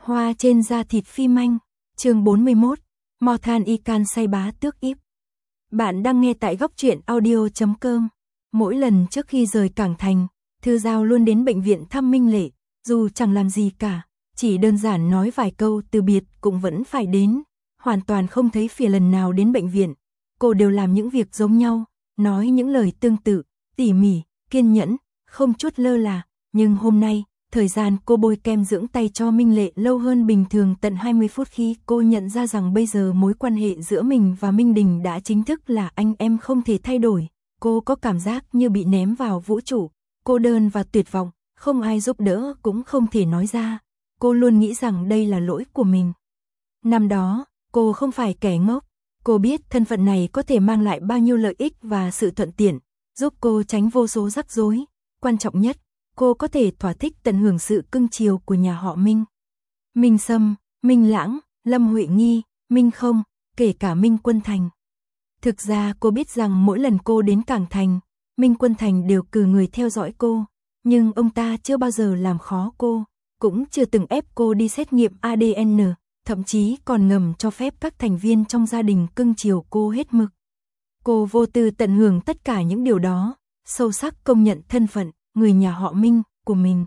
Hoa trên da thịt phi manh, chương 41, mò than y can say bá tước íp. Bạn đang nghe tại góc truyện audio.com. Mỗi lần trước khi rời Cảng Thành, Thư Giao luôn đến bệnh viện thăm Minh Lệ, dù chẳng làm gì cả, chỉ đơn giản nói vài câu từ biệt cũng vẫn phải đến, hoàn toàn không thấy phiền lần nào đến bệnh viện. Cô đều làm những việc giống nhau, nói những lời tương tự, tỉ mỉ, kiên nhẫn, không chút lơ là, nhưng hôm nay, thời gian cô bôi kem dưỡng tay cho Minh Lệ lâu hơn bình thường tận 20 phút khi cô nhận ra rằng bây giờ mối quan hệ giữa mình và Minh Đình đã chính thức là anh em không thể thay đổi. Cô có cảm giác như bị ném vào vũ trụ, cô đơn và tuyệt vọng, không ai giúp đỡ cũng không thể nói ra. Cô luôn nghĩ rằng đây là lỗi của mình. Năm đó, cô không phải kẻ ngốc, cô biết thân phận này có thể mang lại bao nhiêu lợi ích và sự thuận tiện, giúp cô tránh vô số rắc rối. Quan trọng nhất, cô có thể thỏa thích tận hưởng sự cưng chiều của nhà họ Minh. Minh Sâm, Minh Lãng, Lâm Huệ Nghi, Minh Không, kể cả Minh Quân Thành. Thực ra cô biết rằng mỗi lần cô đến Cảng Thành, Minh Quân Thành đều cử người theo dõi cô, nhưng ông ta chưa bao giờ làm khó cô, cũng chưa từng ép cô đi xét nghiệm ADN, thậm chí còn ngầm cho phép các thành viên trong gia đình cưng chiều cô hết mực. Cô vô tư tận hưởng tất cả những điều đó, sâu sắc công nhận thân phận người nhà họ Minh của mình.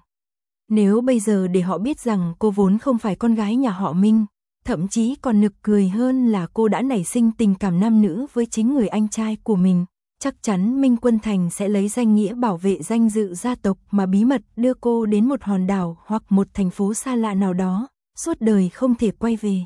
Nếu bây giờ để họ biết rằng cô vốn không phải con gái nhà họ Minh, thậm chí còn nực cười hơn là cô đã nảy sinh tình cảm nam nữ với chính người anh trai của mình, chắc chắn Minh Quân Thành sẽ lấy danh nghĩa bảo vệ danh dự gia tộc mà bí mật đưa cô đến một hòn đảo hoặc một thành phố xa lạ nào đó, suốt đời không thể quay về.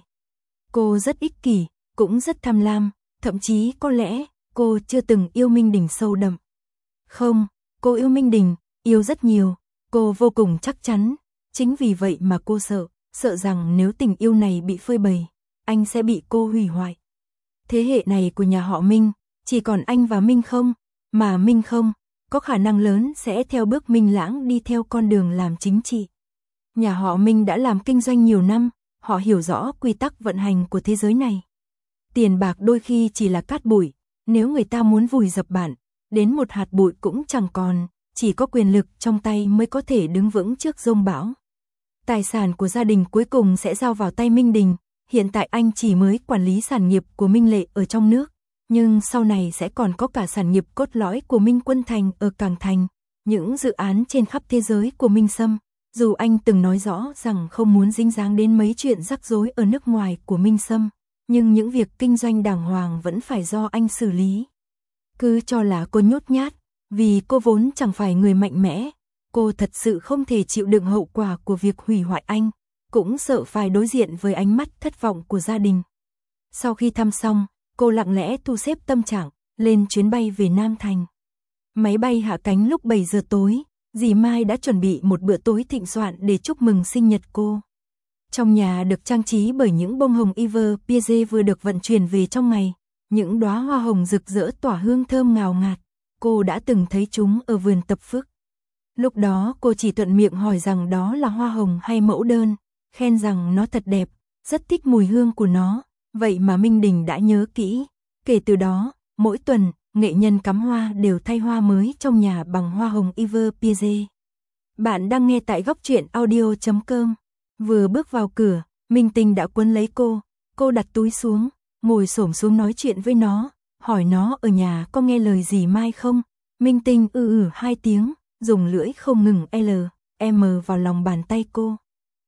Cô rất ích kỷ, cũng rất tham lam, thậm chí có lẽ cô chưa từng yêu Minh Đình sâu đậm. Không, cô yêu Minh Đình, yêu rất nhiều, cô vô cùng chắc chắn, chính vì vậy mà cô sợ rằng nếu tình yêu này bị phơi bày, anh sẽ bị cô hủy hoại. Thế hệ này của nhà họ Minh, chỉ còn anh và Minh Không, mà Minh Không có khả năng lớn sẽ theo bước Minh Lãng đi theo con đường làm chính trị. Nhà họ Minh đã làm kinh doanh nhiều năm, họ hiểu rõ quy tắc vận hành của thế giới này. Tiền bạc đôi khi chỉ là cát bụi, nếu người ta muốn vùi dập bạn, đến một hạt bụi cũng chẳng còn, chỉ có quyền lực trong tay mới có thể đứng vững trước dông bão. Tài sản của gia đình cuối cùng sẽ giao vào tay Minh Đình, hiện tại anh chỉ mới quản lý sản nghiệp của Minh Lệ ở trong nước, nhưng sau này sẽ còn có cả sản nghiệp cốt lõi của Minh Quân Thành ở Cảng Thành, những dự án trên khắp thế giới của Minh Sâm. Dù anh từng nói rõ rằng không muốn dính dáng đến mấy chuyện rắc rối ở nước ngoài của Minh Sâm, nhưng những việc kinh doanh đàng hoàng vẫn phải do anh xử lý. Cứ cho là cô nhút nhát, vì cô vốn chẳng phải người mạnh mẽ, cô thật sự không thể chịu đựng hậu quả của việc hủy hoại anh, cũng sợ phải đối diện với ánh mắt thất vọng của gia đình. Sau khi thăm xong, cô lặng lẽ thu xếp tâm trạng, lên chuyến bay về Nam Thành. Máy bay hạ cánh lúc 7 giờ tối, dì Mai đã chuẩn bị một bữa tối thịnh soạn để chúc mừng sinh nhật cô. Trong nhà được trang trí bởi những bông hồng Everpieze vừa được vận chuyển về trong ngày, những đóa hoa hồng rực rỡ tỏa hương thơm ngào ngạt. Cô đã từng thấy chúng ở vườn tập phước. Lúc đó cô chỉ thuận miệng hỏi rằng đó là hoa hồng hay mẫu đơn, khen rằng nó thật đẹp, rất thích mùi hương của nó, vậy mà Minh Đình đã nhớ kỹ. Kể từ đó, mỗi tuần, nghệ nhân cắm hoa đều thay hoa mới trong nhà bằng hoa hồng Everpieze. Bạn đang nghe tại góc truyện audio.com. Vừa bước vào cửa, Minh Tinh đã quấn lấy cô đặt túi xuống, ngồi xổm xuống nói chuyện với nó, hỏi nó ở nhà có nghe lời dì Mai không. Minh Tinh hai tiếng, dùng lưỡi không ngừng M vào lòng bàn tay cô.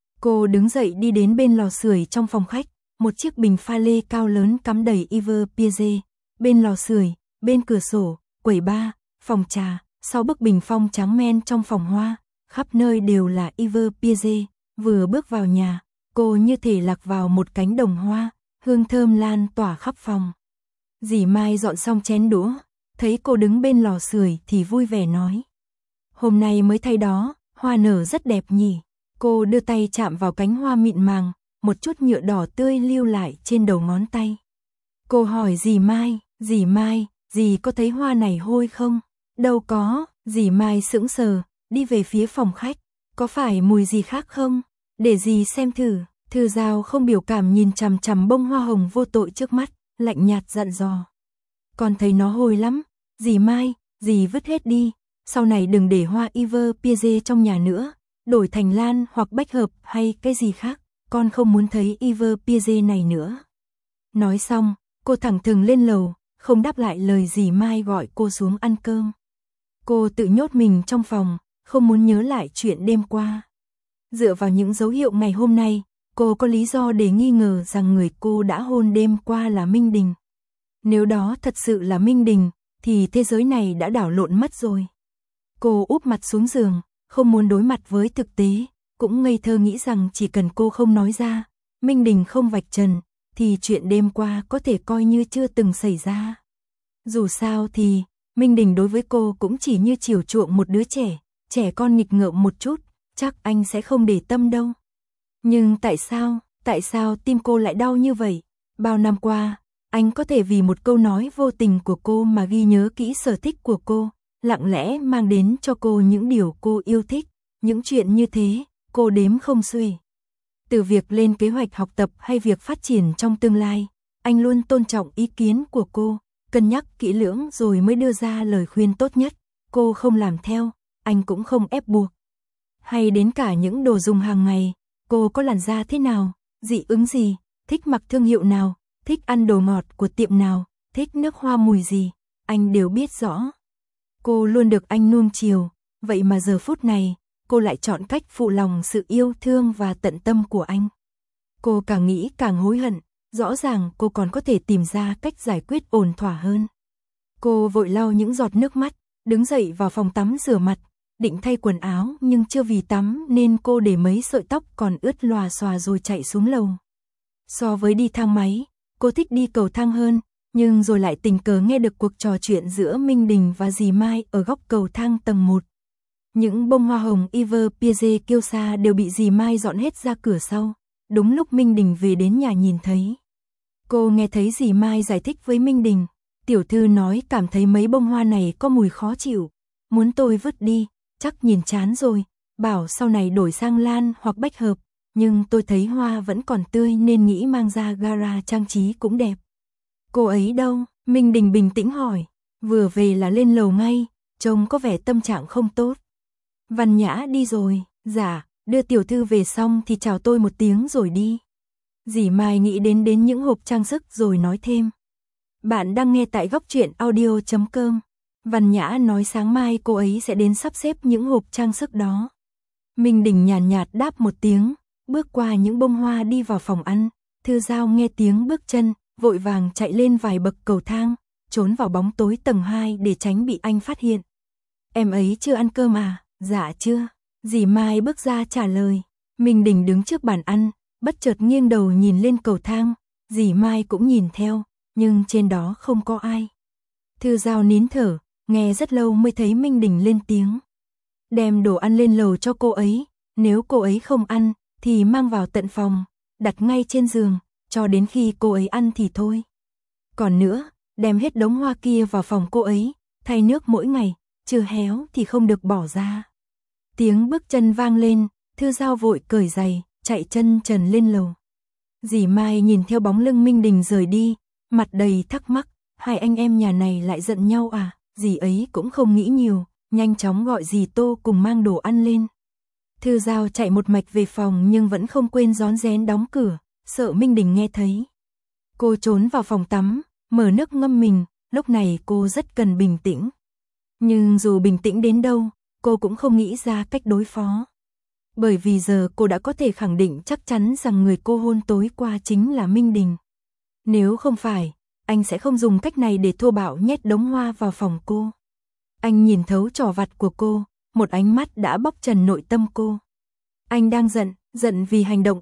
Cô đứng dậy đi đến bên lò sưởi trong phòng khách, một chiếc bình pha lê cao lớn cắm đầy Everpieze. Bên lò sưởi, bên cửa sổ, quầy bar, phòng trà, sau bức bình phong trắng men trong phòng hoa, khắp nơi đều là Everpieze. Vừa bước vào nhà, cô như thể lạc vào một cánh đồng hoa, hương thơm lan tỏa khắp phòng. Dì Mai dọn xong chén đũa, thấy cô đứng bên lò sưởi thì vui vẻ nói: "Hôm nay mới thay đó, hoa nở rất đẹp nhỉ." Cô đưa tay chạm vào cánh hoa mịn màng, một chút nhựa đỏ tươi lưu lại trên đầu ngón tay. Cô hỏi dì Mai, dì có thấy hoa này hôi không? Đâu có, dì Mai sững sờ, đi về phía phòng khách. Có phải mùi gì khác không? Để dì xem thử. Thư Giao không biểu cảm nhìn chằm chằm bông hoa hồng vô tội trước mắt, lạnh nhạt dặn dò: "Con thấy nó hôi lắm, dì Mai, dì vứt hết đi, sau này đừng để hoa Everpieze trong nhà nữa, đổi thành lan hoặc bách hợp hay cái gì khác, con không muốn thấy Iver Piaget này nữa. Nói xong, cô thẳng thừng lên lầu, không đáp lại lời dì Mai gọi cô xuống ăn cơm. Cô tự nhốt mình trong phòng, không muốn nhớ lại chuyện đêm qua. Dựa vào những dấu hiệu ngày hôm nay, cô có lý do để nghi ngờ rằng người cô đã hôn đêm qua là Minh Đình. Nếu đó thật sự là Minh Đình, thì thế giới này đã đảo lộn mất rồi. Cô úp mặt xuống giường, không muốn đối mặt với thực tế, cũng ngây thơ nghĩ rằng chỉ cần cô không nói ra, Minh Đình không vạch trần, thì chuyện đêm qua có thể coi như chưa từng xảy ra. Dù sao thì, Minh Đình đối với cô cũng chỉ như chiều chuộng một đứa trẻ con nghịch ngợm một chút, chắc anh sẽ không để tâm đâu. Nhưng tại sao tim cô lại đau như vậy? Bao năm qua, anh có thể vì một câu nói vô tình của cô mà ghi nhớ kỹ sở thích của cô, lặng lẽ mang đến cho cô những điều cô yêu thích, những chuyện như thế, cô đếm không xuể. Từ việc lên kế hoạch học tập hay việc phát triển trong tương lai, anh luôn tôn trọng ý kiến của cô, cân nhắc kỹ lưỡng rồi mới đưa ra lời khuyên tốt nhất. Cô không làm theo, anh cũng không ép buộc. Hay đến cả những đồ dùng hàng ngày, cô có làn da thế nào, dị ứng gì, thích mặc thương hiệu nào, thích ăn đồ ngọt của tiệm nào, thích nước hoa mùi gì, anh đều biết rõ. Cô luôn được anh nuông chiều, vậy mà giờ phút này, cô lại chọn cách phụ lòng sự yêu thương và tận tâm của anh. Cô càng nghĩ càng hối hận, rõ ràng cô còn có thể tìm ra cách giải quyết ổn thỏa hơn. Cô vội lau những giọt nước mắt, đứng dậy vào phòng tắm rửa mặt, định thay quần áo nhưng chưa vì tắm nên cô để mấy sợi tóc còn ướt lòa xòa rồi chạy xuống lầu. So với đi thang máy, cô thích đi cầu thang hơn, nhưng rồi lại tình cờ nghe được cuộc trò chuyện giữa Minh Đình và dì Mai ở góc cầu thang tầng 1. Những bông hoa hồng Iver Piaget kêu xa đều bị dì Mai dọn hết ra cửa sau, đúng lúc Minh Đình về đến nhà nhìn thấy. Cô nghe thấy dì Mai giải thích với Minh Đình, tiểu thư nói cảm thấy mấy bông hoa này có mùi khó chịu, muốn tôi vứt đi, chắc nhìn chán rồi, bảo sau này đổi sang lan hoặc bách hợp, nhưng tôi thấy hoa vẫn còn tươi nên nghĩ mang ra gara trang trí cũng đẹp. Cô ấy đâu? Minh Đình bình tĩnh hỏi, vừa về là lên lầu ngay, trông có vẻ tâm trạng không tốt. Văn Nhã đi rồi, dạ, đưa tiểu thư về xong thì chào tôi một tiếng rồi đi. Dì Mai nghĩ đến những hộp trang sức rồi nói thêm. Bạn đang nghe tại góc truyện audio.com. Văn Nhã nói sáng mai cô ấy sẽ đến sắp xếp những hộp trang sức đó. Minh Đình nhàn nhạt đáp một tiếng, bước qua những bông hoa đi vào phòng ăn. Thư Giao nghe tiếng bước chân, vội vàng chạy lên vài bậc cầu thang, trốn vào bóng tối tầng 2 để tránh bị anh phát hiện. Em ấy chưa ăn cơm à? Dạ chưa. Dì Mai bước ra trả lời. Minh Đình đứng trước bàn ăn, bất chợt nghiêng đầu nhìn lên cầu thang. Dì Mai cũng nhìn theo, nhưng trên đó không có ai. Thư Giao nín thở, nghe rất lâu mới thấy Minh Đình lên tiếng. Đem đồ ăn lên lầu cho cô ấy, nếu cô ấy không ăn, thì mang vào tận phòng, đặt ngay trên giường, cho đến khi cô ấy ăn thì thôi. Còn nữa, đem hết đống hoa kia vào phòng cô ấy, thay nước mỗi ngày, chưa héo thì không được bỏ ra. Tiếng bước chân vang lên, Thư Giao vội cởi giày, chạy chân trần lên lầu. Dì Mai nhìn theo bóng lưng Minh Đình rời đi, mặt đầy thắc mắc, hai anh em nhà này lại giận nhau à? Dì ấy cũng không nghĩ nhiều, nhanh chóng gọi dì Tô cùng mang đồ ăn lên. Thư Giao chạy một mạch về phòng nhưng vẫn không quên rón rén đóng cửa, sợ Minh Đình nghe thấy. Cô trốn vào phòng tắm, mở nước ngâm mình, lúc này cô rất cần bình tĩnh. Nhưng dù bình tĩnh đến đâu, cô cũng không nghĩ ra cách đối phó. Bởi vì giờ cô đã có thể khẳng định chắc chắn rằng người cô hôn tối qua chính là Minh Đình. Nếu không phải, anh sẽ không dùng cách này để thô bạo nhét đống hoa vào phòng cô. Anh nhìn thấu trò vặt của cô, một ánh mắt đã bóc trần nội tâm cô. Anh đang giận vì hành động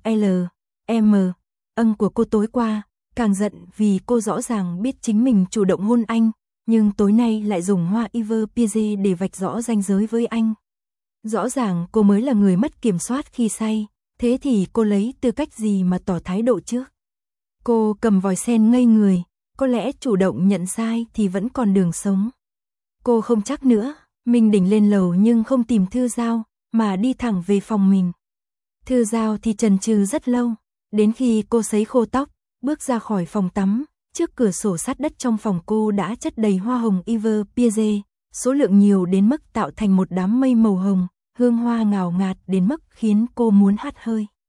của cô tối qua, càng giận vì cô rõ ràng biết chính mình chủ động hôn anh, nhưng tối nay lại dùng hoa Iver Piaget để vạch rõ ranh giới với anh. Rõ ràng cô mới là người mất kiểm soát khi say, thế thì cô lấy tư cách gì mà tỏ thái độ trước? Cô cầm vòi sen ngây người, có lẽ chủ động nhận sai thì vẫn còn đường sống. Cô không chắc nữa, Minh Đình lên lầu nhưng không tìm Thư Giao, mà đi thẳng về phòng mình. Thư Giao thì chần chừ rất lâu, đến khi cô sấy khô tóc, bước ra khỏi phòng tắm, trước cửa sổ sát đất trong phòng cô đã chất đầy hoa hồng Iver Piaget, số lượng nhiều đến mức tạo thành một đám mây màu hồng, hương hoa ngào ngạt đến mức khiến cô muốn hắt hơi.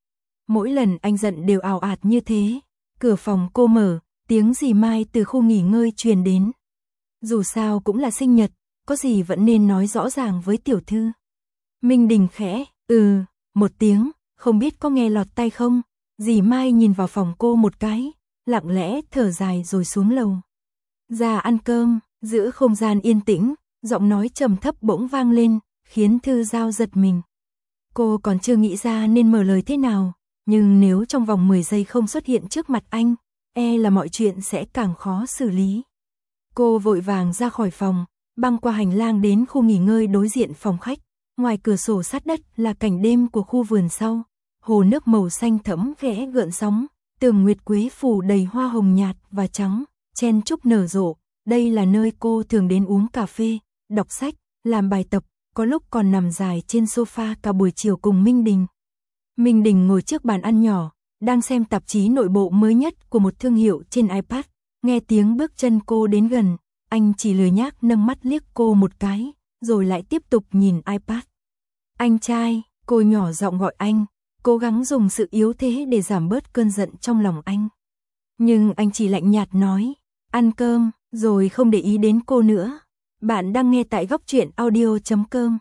Mỗi lần anh giận đều ào ạt như thế. Cửa phòng cô mở, tiếng dì Mai từ khu nghỉ ngơi truyền đến. Dù sao cũng là sinh nhật, có gì vẫn nên nói rõ ràng với tiểu thư. Minh Đình khẽ, một tiếng, không biết có nghe lọt tai không. Dì Mai nhìn vào phòng cô một cái, lặng lẽ thở dài rồi xuống lầu. Ra ăn cơm, giữa không gian yên tĩnh, giọng nói trầm thấp bỗng vang lên, khiến Thư Giao giật mình. Cô còn chưa nghĩ ra nên mở lời thế nào, nhưng nếu trong vòng 10 giây không xuất hiện trước mặt anh, là mọi chuyện sẽ càng khó xử lý. Cô vội vàng ra khỏi phòng, băng qua hành lang đến khu nghỉ ngơi đối diện phòng khách. Ngoài cửa sổ sát đất là cảnh đêm của khu vườn sau. Hồ nước màu xanh thẫm khẽ gợn sóng, tường nguyệt quế phủ đầy hoa hồng nhạt và trắng, chen chúc nở rộ. Đây là nơi cô thường đến uống cà phê, đọc sách, làm bài tập, có lúc còn nằm dài trên sofa cả buổi chiều cùng Minh Đình. Minh Đình ngồi trước bàn ăn nhỏ, đang xem tạp chí nội bộ mới nhất của một thương hiệu trên iPad. Nghe tiếng bước chân cô đến gần, anh chỉ lười nhác nâng mắt liếc cô một cái, rồi lại tiếp tục nhìn iPad. Anh trai, cô nhỏ giọng gọi anh, cố gắng dùng sự yếu thế để giảm bớt cơn giận trong lòng anh. Nhưng anh chỉ lạnh nhạt nói, ăn cơm, rồi không để ý đến cô nữa. Bạn đang nghe tại góc truyện audio.com.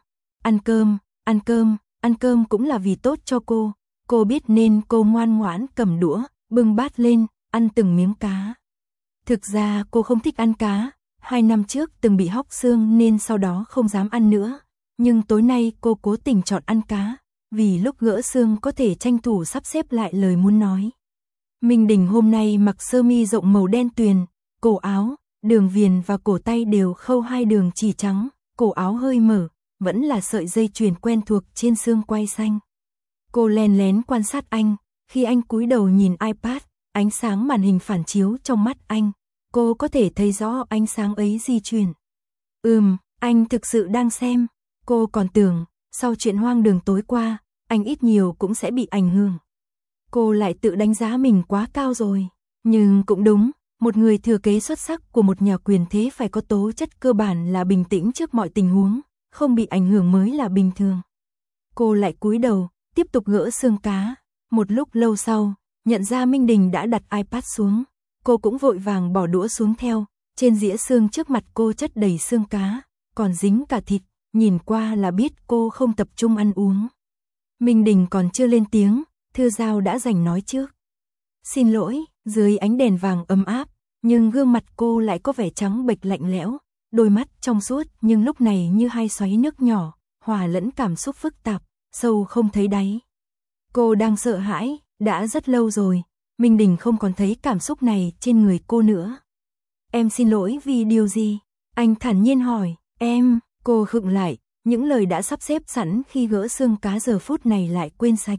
Ăn cơm cũng là vì tốt cho cô. Cô biết nên cô ngoan ngoãn cầm đũa, bưng bát lên, ăn từng miếng cá. Thực ra cô không thích ăn cá, 2 năm trước từng bị hóc xương nên sau đó không dám ăn nữa. Nhưng tối nay cô cố tình chọn ăn cá, vì lúc gỡ xương có thể tranh thủ sắp xếp lại lời muốn nói. Minh Đình hôm nay mặc sơ mi rộng màu đen tuyền, cổ áo, đường viền và cổ tay đều khâu 2 đường chỉ trắng, cổ áo hơi mở, vẫn là sợi dây chuyền quen thuộc trên xương quai xanh. Cô len lén quan sát anh, khi anh cúi đầu nhìn iPad, ánh sáng màn hình phản chiếu trong mắt anh, cô có thể thấy rõ ánh sáng ấy di chuyển. Anh thực sự đang xem. Cô còn tưởng, sau chuyện hoang đường tối qua, anh ít nhiều cũng sẽ bị ảnh hưởng. Cô lại tự đánh giá mình quá cao rồi. Nhưng cũng đúng, một người thừa kế xuất sắc của một nhà quyền thế phải có tố chất cơ bản là bình tĩnh trước mọi tình huống, không bị ảnh hưởng mới là bình thường. Cô lại cúi đầu, tiếp tục gỡ xương cá. Một lúc lâu sau, nhận ra Minh Đình đã đặt iPad xuống. Cô cũng vội vàng bỏ đũa xuống theo, trên dĩa xương trước mặt cô chất đầy xương cá, còn dính cả thịt. Nhìn qua là biết cô không tập trung ăn uống. Minh Đình còn chưa lên tiếng, Thư Giao đã giành nói trước. Xin lỗi, dưới ánh đèn vàng ấm áp, nhưng gương mặt cô lại có vẻ trắng bệch lạnh lẽo, đôi mắt trong suốt nhưng lúc này như hai xoáy nước nhỏ, hòa lẫn cảm xúc phức tạp, sâu không thấy đáy. Cô đang sợ hãi, đã rất lâu rồi, Minh Đình không còn thấy cảm xúc này trên người cô nữa. Em xin lỗi vì điều gì? Anh thản nhiên hỏi, em. Cô khựng lại, những lời đã sắp xếp sẵn khi gỡ xương cá giờ phút này lại quên sạch.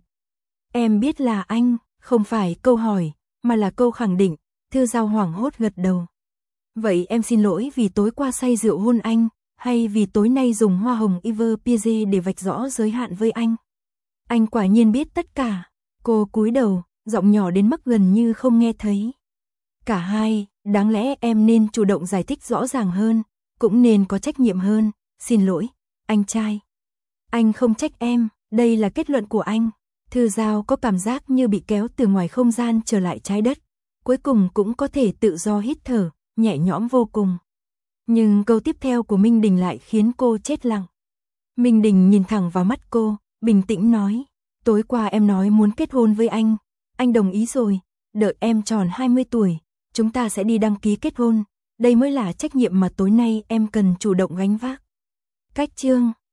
Em biết là anh, không phải câu hỏi, mà là câu khẳng định. Thư Giao hoảng hốt gật đầu. Vậy em xin lỗi vì tối qua say rượu hôn anh, hay vì tối nay dùng hoa hồng Everpieze để vạch rõ giới hạn với anh? Anh quả nhiên biết tất cả. Cô cúi đầu, giọng nhỏ đến mức gần như không nghe thấy. Cả hai, đáng lẽ em nên chủ động giải thích rõ ràng hơn, cũng nên có trách nhiệm hơn. Xin lỗi, anh trai. Anh không trách em, đây là kết luận của anh. Thư Giao có cảm giác như bị kéo từ ngoài không gian trở lại trái đất. Cuối cùng cũng có thể tự do hít thở, nhẹ nhõm vô cùng. Nhưng câu tiếp theo của Minh Đình lại khiến cô chết lặng. Minh Đình nhìn thẳng vào mắt cô, bình tĩnh nói. Tối qua em nói muốn kết hôn với anh đồng ý rồi. Đợi em tròn 20 tuổi, chúng ta sẽ đi đăng ký kết hôn. Đây mới là trách nhiệm mà tối nay em cần chủ động gánh vác. Cách chương